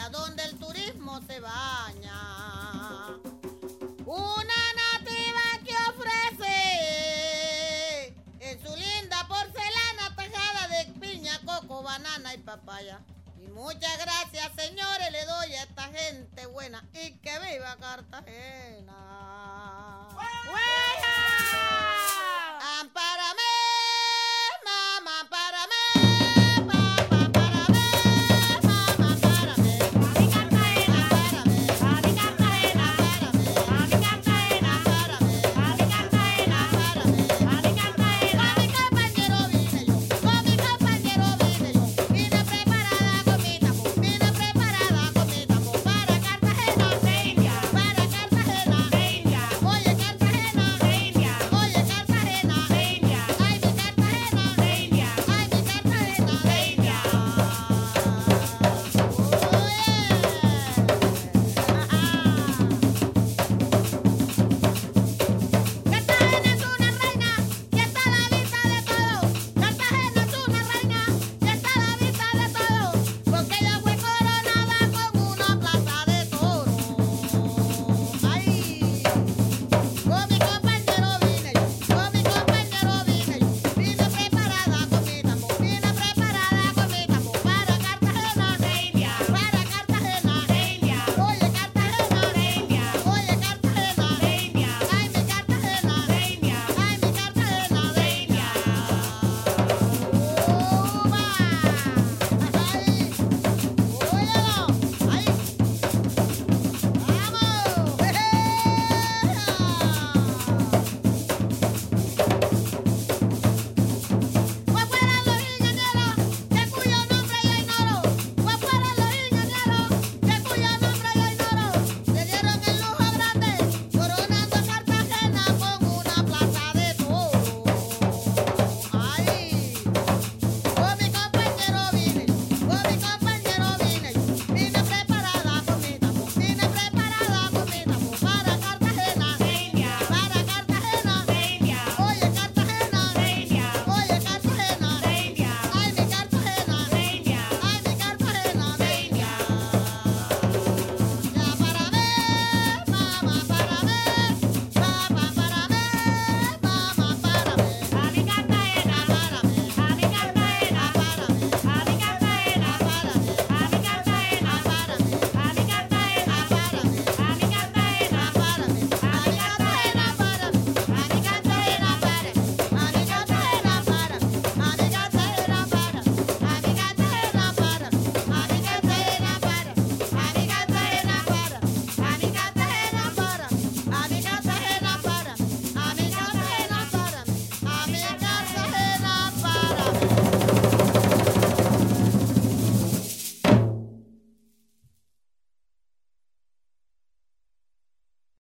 playa donde el turismo se baña. Una nativa que ofrece en su linda porcelana tajada de piña, coco, banana y papaya. Y muchas gracias, señores, le doy a esta gente buena y que viva Cartagena. ¡Fuera!